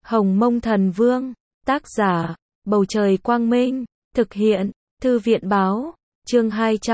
Hồng Mông Thần Vương, tác giả, Bầu Trời Quang Minh, thực hiện, Thư viện Báo, chương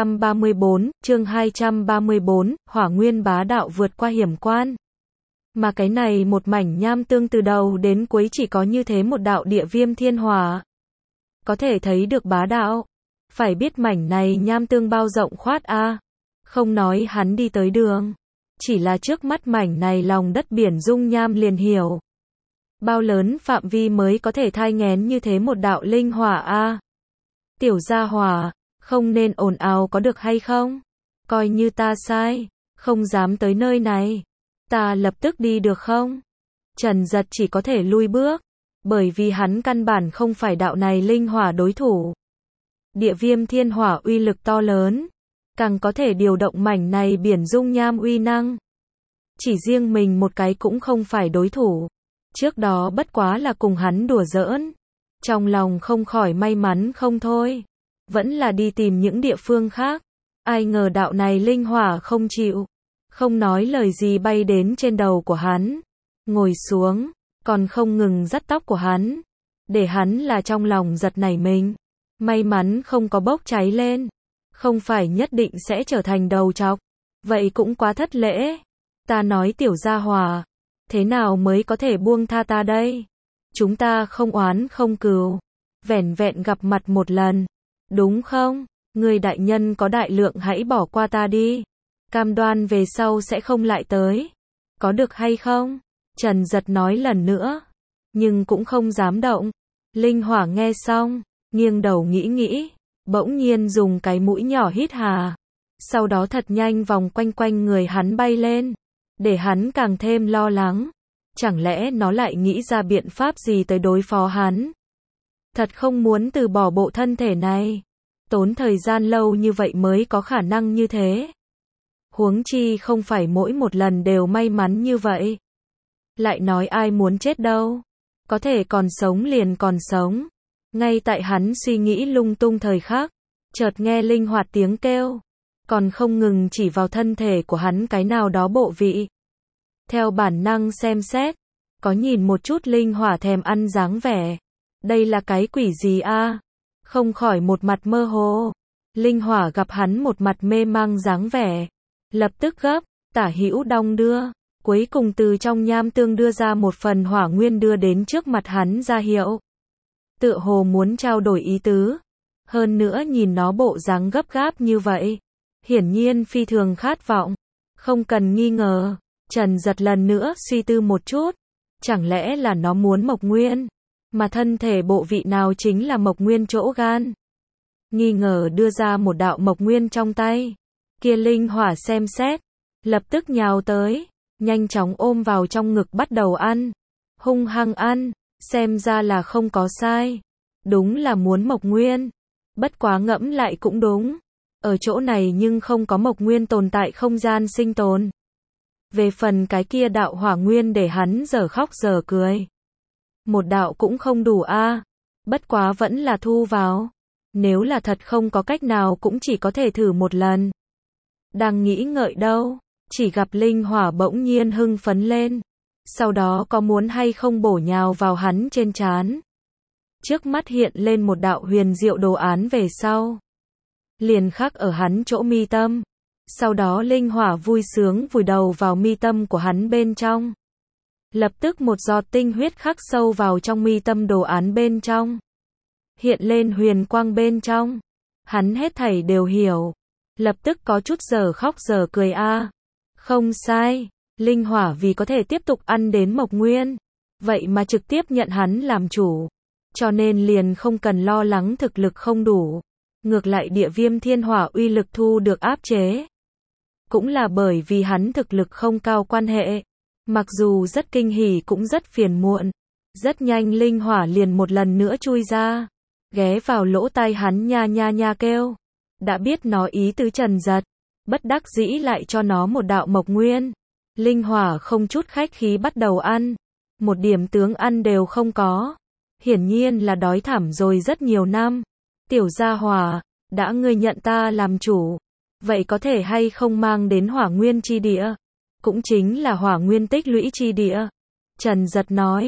234, Hỏa Nguyên bá đạo vượt qua hiểm quan. Mà cái này một mảnh nham tương từ đầu đến cuối chỉ có như thế một đạo địa viêm thiên hỏa. Có thể thấy được bá đạo. Phải biết mảnh này nham tương bao rộng khoát a. Không nói hắn đi tới đường. Chỉ là trước mắt mảnh này lòng đất biển dung nham liền hiểu. Bao lớn phạm vi mới có thể thai nghén như thế một đạo linh hỏa a. Tiểu gia hỏa, không nên ồn ào có được hay không? Coi như ta sai, không dám tới nơi này. Ta lập tức đi được không? Trần Giật chỉ có thể lui bước, bởi vì hắn căn bản không phải đạo này linh hỏa đối thủ. Địa viêm thiên hỏa uy lực to lớn, càng có thể điều động mảnh này biển dung nham uy năng. Chỉ riêng mình một cái cũng không phải đối thủ. Trước đó bất quá là cùng hắn đùa giỡn. Trong lòng không khỏi may mắn không thôi. Vẫn là đi tìm những địa phương khác. Ai ngờ đạo này linh hỏa không chịu. Không nói lời gì bay đến trên đầu của hắn. Ngồi xuống, còn không ngừng dắt tóc của hắn. Để hắn là trong lòng giật nảy mình. May mắn không có bốc cháy lên. Không phải nhất định sẽ trở thành đầu trọc. Vậy cũng quá thất lễ. Ta nói tiểu gia hỏa. Thế nào mới có thể buông tha ta đây? Chúng ta không oán không cừu. Vẻn vẹn gặp mặt một lần. Đúng không? Người đại nhân có đại lượng hãy bỏ qua ta đi. Cam đoan về sau sẽ không lại tới. Có được hay không? Trần Giật nói lần nữa. Nhưng cũng không dám động. Linh hỏa nghe xong. Nghiêng đầu nghĩ. Bỗng nhiên dùng cái mũi nhỏ hít hà. Sau đó thật nhanh vòng quanh quanh người hắn bay lên. Để hắn càng thêm lo lắng. Chẳng lẽ nó lại nghĩ ra biện pháp gì tới đối phó hắn? Thật không muốn từ bỏ bộ thân thể này. Tốn thời gian lâu như vậy mới có khả năng như thế. Huống chi không phải mỗi một lần đều may mắn như vậy. Lại nói ai muốn chết đâu. Có thể còn sống liền còn sống. Ngay tại hắn suy nghĩ lung tung thời khắc. Chợt nghe linh hoạt tiếng kêu. Còn không ngừng chỉ vào thân thể của hắn cái nào đó bộ vị. Theo bản năng xem xét. Có nhìn một chút linh hỏa thèm ăn dáng vẻ. Đây là cái quỷ gì a? Không khỏi một mặt mơ hồ. Linh hỏa gặp hắn một mặt mê mang dáng vẻ. Lập tức gấp, tả hữu đong đưa. Cuối cùng từ trong nham tương đưa ra một phần hỏa nguyên đưa đến trước mặt hắn ra hiệu. Tựa hồ muốn trao đổi ý tứ. Hơn nữa nhìn nó bộ dáng gấp gáp như vậy. Hiển nhiên phi thường khát vọng. Không cần nghi ngờ. Trần Giật lần nữa suy tư một chút. Chẳng lẽ là nó muốn mộc nguyên? Mà thân thể bộ vị nào chính là mộc nguyên chỗ gan? Nghi ngờ đưa ra một đạo mộc nguyên trong tay. Kia linh hỏa xem xét. Lập tức nhào tới. Nhanh chóng ôm vào trong ngực bắt đầu ăn. Hung hăng ăn. Xem ra là không có sai. Đúng là muốn mộc nguyên. Bất quá ngẫm lại cũng đúng. Ở chỗ này nhưng không có mộc nguyên tồn tại không gian sinh tồn. Về phần cái kia đạo hỏa nguyên để hắn giờ khóc giờ cười. Một đạo cũng không đủ a. Bất quá vẫn là thu vào. Nếu là thật không có cách nào cũng chỉ có thể thử một lần. Đang nghĩ ngợi đâu. Chỉ gặp linh hỏa bỗng nhiên hưng phấn lên. Sau đó có muốn hay không bổ nhào vào hắn trên trán. Trước mắt hiện lên một đạo huyền diệu đồ án về sau. Liền khắc ở hắn chỗ mi tâm. Sau đó linh hỏa vui sướng vùi đầu vào mi tâm của hắn bên trong. Lập tức một giọt tinh huyết khắc sâu vào trong mi tâm đồ án bên trong. Hiện lên huyền quang bên trong. Hắn hết thảy đều hiểu. Lập tức có chút giờ khóc giờ cười a. Không sai. Linh hỏa vì có thể tiếp tục ăn đến mộc nguyên. Vậy mà trực tiếp nhận hắn làm chủ. Cho nên liền không cần lo lắng thực lực không đủ. Ngược lại địa viêm thiên hỏa uy lực thu được áp chế. Cũng là bởi vì hắn thực lực không cao quan hệ. Mặc dù rất kinh hỉ cũng rất phiền muộn. Rất nhanh linh hỏa liền một lần nữa chui ra. Ghé vào lỗ tai hắn nha nha nha kêu. Đã biết nó ý tứ Trần Giật. Bất đắc dĩ lại cho nó một đạo mộc nguyên. Linh hỏa không chút khách khí bắt đầu ăn. Một điểm tướng ăn đều không có. Hiển nhiên là đói thảm rồi rất nhiều năm. Tiểu gia hỏa, đã ngươi nhận ta làm chủ. Vậy có thể hay không mang đến hỏa nguyên chi địa? Cũng chính là hỏa nguyên tích lũy chi địa. Trần Giật nói.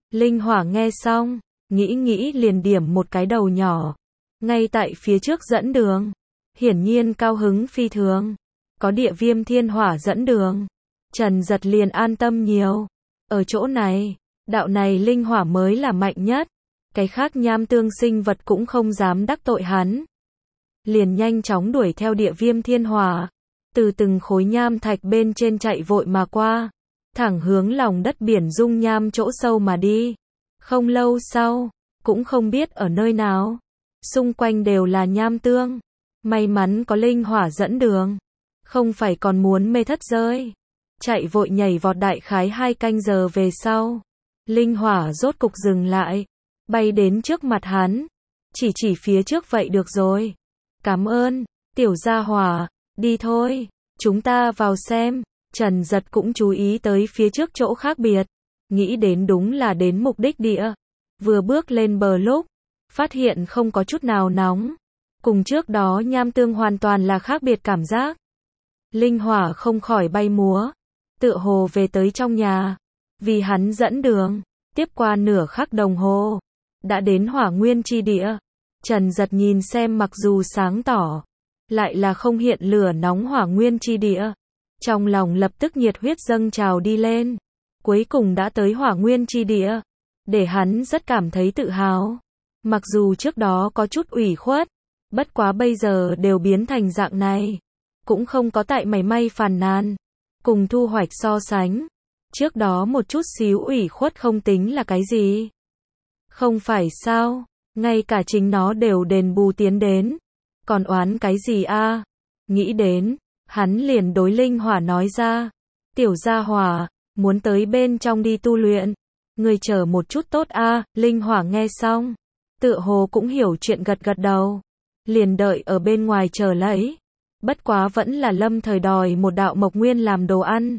Linh hỏa nghe xong, nghĩ liền điểm một cái đầu nhỏ. Ngay tại phía trước dẫn đường. Hiển nhiên cao hứng phi thường. Có địa viêm thiên hỏa dẫn đường. Trần Giật liền an tâm nhiều. Ở chỗ này, đạo này linh hỏa mới là mạnh nhất. Cái khác nham tương sinh vật cũng không dám đắc tội hắn. Liền nhanh chóng đuổi theo địa viêm thiên hỏa. Từ từng khối nham thạch bên trên chạy vội mà qua. Thẳng hướng lòng đất biển dung nham chỗ sâu mà đi. Không lâu sau, cũng không biết ở nơi nào. Xung quanh đều là nham tương. May mắn có linh hỏa dẫn đường. Không phải còn muốn mê thất rơi. Chạy vội nhảy vọt đại khái 2 canh giờ về sau. Linh hỏa rốt cục dừng lại. Bay đến trước mặt hắn. Chỉ phía trước vậy được rồi. Cảm ơn, tiểu gia hỏa. Đi thôi, chúng ta vào xem. Trần Giật cũng chú ý tới phía trước chỗ khác biệt. Nghĩ đến đúng là đến mục đích địa. Vừa bước lên bờ lúc, phát hiện không có chút nào nóng. Cùng trước đó nham tương hoàn toàn là khác biệt cảm giác. Linh hỏa không khỏi bay múa. Tựa hồ về tới trong nhà. Vì hắn dẫn đường. Tiếp qua nửa khắc đồng hồ. Đã đến hỏa nguyên chi địa. Trần Giật nhìn xem mặc dù sáng tỏ. Lại là không hiện lửa nóng hỏa nguyên chi địa. Trong lòng lập tức nhiệt huyết dâng trào đi lên. Cuối cùng đã tới hỏa nguyên chi địa. Để hắn rất cảm thấy tự hào. Mặc dù trước đó có chút ủy khuất. Bất quá bây giờ đều biến thành dạng này. Cũng không có tại mảy may phàn nàn. Cùng thu hoạch so sánh. Trước đó một chút xíu ủy khuất không tính là cái gì. Không phải sao. Ngay cả chính nó đều đền bù tiến đến. Còn oán cái gì a? Nghĩ đến. Hắn liền đối linh hỏa nói ra. Tiểu gia hỏa, muốn tới bên trong đi tu luyện. Người chờ một chút tốt a. Linh hỏa nghe xong. Tựa hồ cũng hiểu chuyện gật gật đầu. Liền đợi ở bên ngoài chờ lấy. Bất quá vẫn là lâm thời đòi một đạo mộc nguyên làm đồ ăn.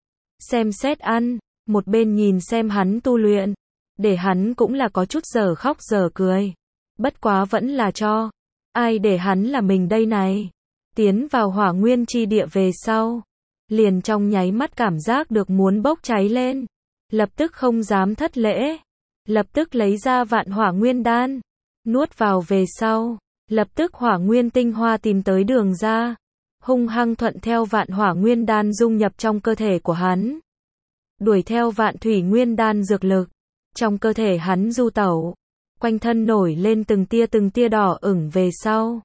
Xem xét ăn. Một bên nhìn xem hắn tu luyện. Để hắn cũng là có chút giờ khóc giờ cười. Bất quá vẫn là cho. Ai để hắn là mình đây này. Tiến vào hỏa nguyên chi địa về sau. Liền trong nháy mắt cảm giác được muốn bốc cháy lên. Lập tức không dám thất lễ. Lập tức lấy ra vạn hỏa nguyên đan. Nuốt vào về sau. Lập tức hỏa nguyên tinh hoa tìm tới đường ra. Hung hăng thuận theo vạn hỏa nguyên đan dung nhập trong cơ thể của hắn. Đuổi theo vạn thủy nguyên đan dược lực. Trong cơ thể hắn du tẩu. Quanh thân nổi lên từng tia đỏ ửng về sau.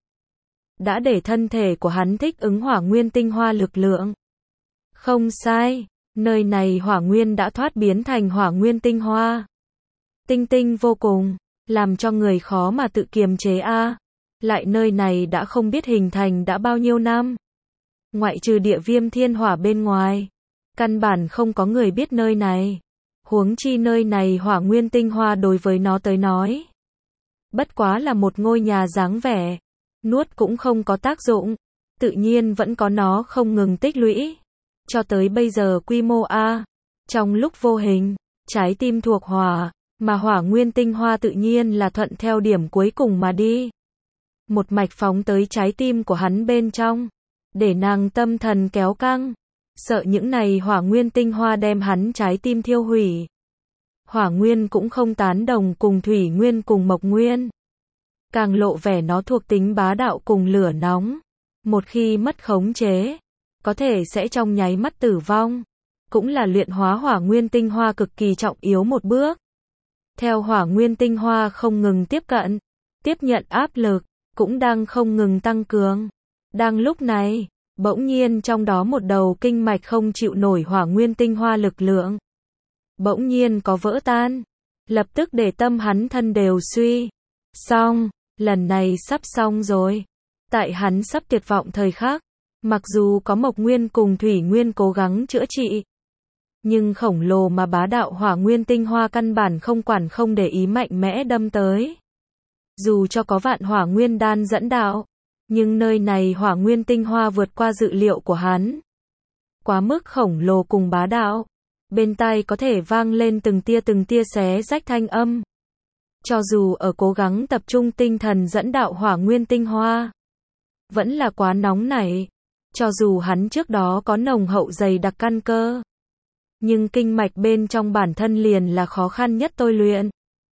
Đã để thân thể của hắn thích ứng hỏa nguyên tinh hoa lực lượng. Không sai, nơi này hỏa nguyên đã thoát biến thành hỏa nguyên tinh hoa. Tinh vô cùng, làm cho người khó mà tự kiềm chế a. Lại nơi này đã không biết hình thành đã bao nhiêu năm. Ngoại trừ địa viêm thiên hỏa bên ngoài, căn bản không có người biết nơi này. Huống chi nơi này hỏa nguyên tinh hoa đối với nó tới nói. Bất quá là một ngôi nhà dáng vẻ. Nuốt cũng không có tác dụng. Tự nhiên vẫn có nó không ngừng tích lũy. Cho tới bây giờ quy mô A. Trong lúc vô hình, trái tim thuộc hỏa. Mà hỏa nguyên tinh hoa tự nhiên là thuận theo điểm cuối cùng mà đi. Một mạch phóng tới trái tim của hắn bên trong. Để nàng tâm thần kéo căng. Sợ những này hỏa nguyên tinh hoa đem hắn trái tim thiêu hủy. Hỏa nguyên cũng không tán đồng cùng thủy nguyên cùng mộc nguyên. Càng lộ vẻ nó thuộc tính bá đạo cùng lửa nóng. Một khi mất khống chế, có thể sẽ trong nháy mắt tử vong. Cũng là luyện hóa hỏa nguyên tinh hoa cực kỳ trọng yếu một bước. Theo hỏa nguyên tinh hoa không ngừng tiếp cận, tiếp nhận áp lực, cũng đang không ngừng tăng cường. Đang lúc này, bỗng nhiên trong đó một đầu kinh mạch không chịu nổi hỏa nguyên tinh hoa lực lượng. Bỗng nhiên có vỡ tan. Lập tức để tâm hắn thân đều suy. Xong, lần này sắp xong rồi. Tại hắn sắp tuyệt vọng thời khắc. Mặc dù có mộc nguyên cùng thủy nguyên cố gắng chữa trị. Nhưng khổng lồ mà bá đạo hỏa nguyên tinh hoa căn bản không quản không để ý mạnh mẽ đâm tới. Dù cho có vạn hỏa nguyên đan dẫn đạo. Nhưng nơi này hỏa nguyên tinh hoa vượt qua dự liệu của hắn. Quá mức khổng lồ cùng bá đạo. Bên tai có thể vang lên từng tia xé rách thanh âm. Cho dù ở cố gắng tập trung tinh thần dẫn đạo hỏa nguyên tinh hoa. Vẫn là quá nóng nảy. Cho dù hắn trước đó có nồng hậu dày đặc căn cơ. Nhưng kinh mạch bên trong bản thân liền là khó khăn nhất tôi luyện.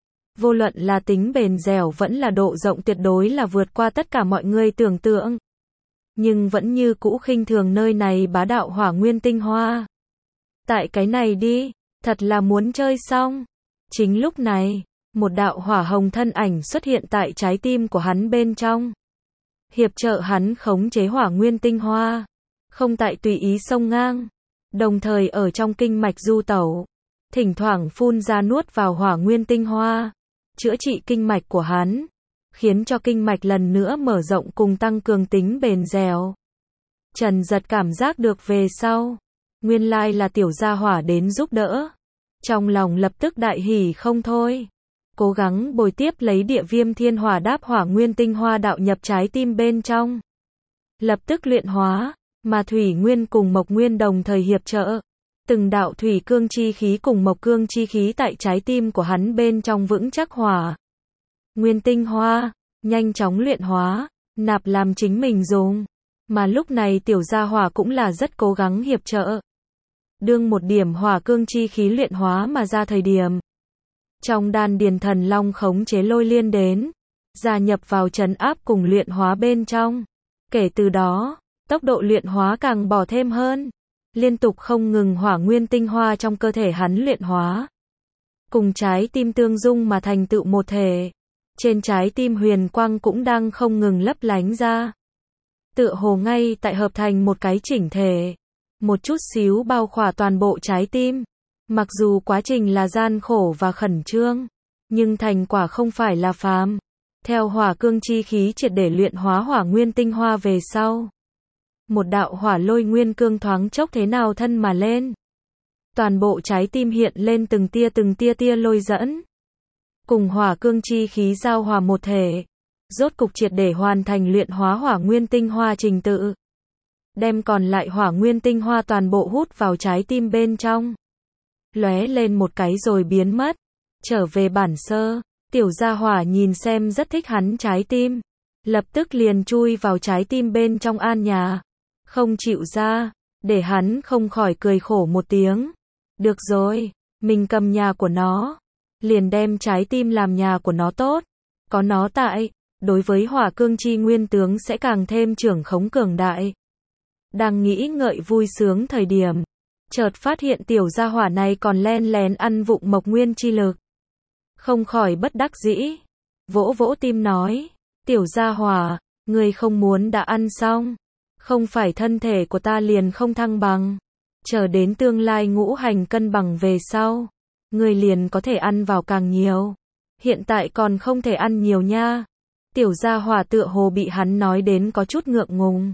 Vô luận là tính bền dẻo vẫn là độ rộng tuyệt đối là vượt qua tất cả mọi người tưởng tượng. Nhưng vẫn như cũ khinh thường nơi này bá đạo hỏa nguyên tinh hoa. Tại cái này đi, thật là muốn chơi xong. Chính lúc này, một đạo hỏa hồng thân ảnh xuất hiện tại trái tim của hắn bên trong. Hiệp trợ hắn khống chế hỏa nguyên tinh hoa, không tại tùy ý xông ngang, đồng thời ở trong kinh mạch du tẩu, thỉnh thoảng phun ra nuốt vào hỏa nguyên tinh hoa, chữa trị kinh mạch của hắn, khiến cho kinh mạch lần nữa mở rộng cùng tăng cường tính bền dẻo. Trần Giật cảm giác được về sau, nguyên lai là tiểu gia hỏa đến giúp đỡ. Trong lòng lập tức đại hỉ không thôi. Cố gắng bồi tiếp lấy địa viêm thiên hỏa đáp hỏa nguyên tinh hoa đạo nhập trái tim bên trong. Lập tức luyện hóa, mà thủy nguyên cùng mộc nguyên đồng thời hiệp trợ. Từng đạo thủy cương chi khí cùng mộc cương chi khí tại trái tim của hắn bên trong vững chắc hỏa nguyên tinh hoa, nhanh chóng luyện hóa, nạp làm chính mình dùng. Mà lúc này tiểu gia hỏa cũng là rất cố gắng hiệp trợ. Đương một điểm hỏa cương chi khí luyện hóa mà ra thời điểm. Trong đan điền thần long khống chế lôi liên đến, gia nhập vào trấn áp cùng luyện hóa bên trong. Kể từ đó, tốc độ luyện hóa càng bỏ thêm hơn. Liên tục không ngừng hỏa nguyên tinh hoa trong cơ thể hắn luyện hóa. Cùng trái tim tương dung mà thành tựu một thể. Trên trái tim huyền quang cũng đang không ngừng lấp lánh ra. Tựa hồ ngay tại hợp thành một cái chỉnh thể. Một chút xíu bao khỏa toàn bộ trái tim. Mặc dù quá trình là gian khổ và khẩn trương, nhưng thành quả không phải là phàm. Theo hỏa cương chi khí triệt để luyện hóa hỏa nguyên tinh hoa về sau. Một đạo hỏa lôi nguyên cương thoáng chốc thế nào thân mà lên. Toàn bộ trái tim hiện lên từng tia lôi dẫn. Cùng hỏa cương chi khí giao hòa một thể. Rốt cục triệt để hoàn thành luyện hóa hỏa nguyên tinh hoa trình tự. Đem còn lại hỏa nguyên tinh hoa toàn bộ hút vào trái tim bên trong. Lóe lên một cái rồi biến mất. Trở về bản sơ, tiểu gia hỏa nhìn xem rất thích hắn trái tim. Lập tức liền chui vào trái tim bên trong an nhà. Không chịu ra, để hắn không khỏi cười khổ một tiếng. Được rồi, mình cầm nhà của nó. Liền đem trái tim làm nhà của nó tốt. Có nó tại, đối với hỏa cương chi nguyên tướng sẽ càng thêm trưởng khống cường đại. Đang nghĩ ngợi vui sướng thời điểm. Chợt phát hiện tiểu gia hỏa này còn len lén ăn vụng mộc nguyên chi lực. Không khỏi bất đắc dĩ. Vỗ vỗ tim nói. Tiểu gia hỏa, ngươi không muốn đã ăn xong. Không phải thân thể của ta liền không thăng bằng. Chờ đến tương lai ngũ hành cân bằng về sau. Ngươi liền có thể ăn vào càng nhiều. Hiện tại còn không thể ăn nhiều nha. Tiểu gia hỏa tựa hồ bị hắn nói đến có chút ngượng ngùng.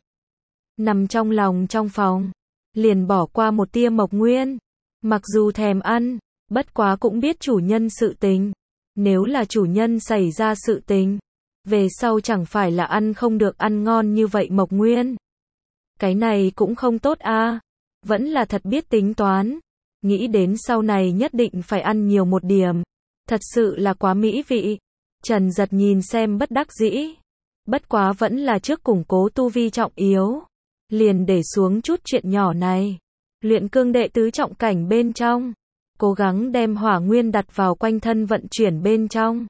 Nằm trong lòng trong phòng. Liền bỏ qua một tia mộc nguyên. Mặc dù thèm ăn, bất quá cũng biết chủ nhân sự tình. Nếu là chủ nhân xảy ra sự tình, về sau chẳng phải là ăn không được ăn ngon như vậy mộc nguyên. Cái này cũng không tốt a. Vẫn là thật biết tính toán. Nghĩ đến sau này nhất định phải ăn nhiều một điểm. Thật sự là quá mỹ vị. Trần Giật nhìn xem bất đắc dĩ. Bất quá vẫn là trước củng cố tu vi trọng yếu. Liền để xuống chút chuyện nhỏ này. Luyện cương đệ tứ trọng cảnh bên trong. Cố gắng đem hỏa nguyên đặt vào quanh thân vận chuyển bên trong.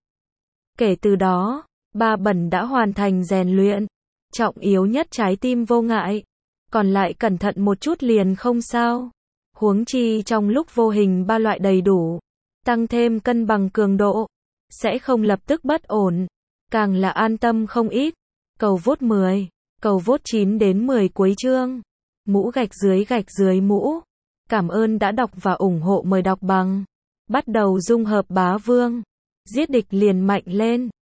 Kể từ đó, ba bẩn đã hoàn thành rèn luyện. Trọng yếu nhất trái tim vô ngại. Còn lại cẩn thận một chút liền không sao. Huống chi trong lúc vô hình ba loại đầy đủ. Tăng thêm cân bằng cường độ. Sẽ không lập tức bất ổn. Càng là an tâm không ít. Cầu vote 10. Cầu vote 9 đến 10 cuối chương. Mũ gạch dưới mũ. Cảm ơn đã đọc và ủng hộ, mời đọc bằng. Bắt đầu dung hợp bá vương. Giết địch liền mạnh lên.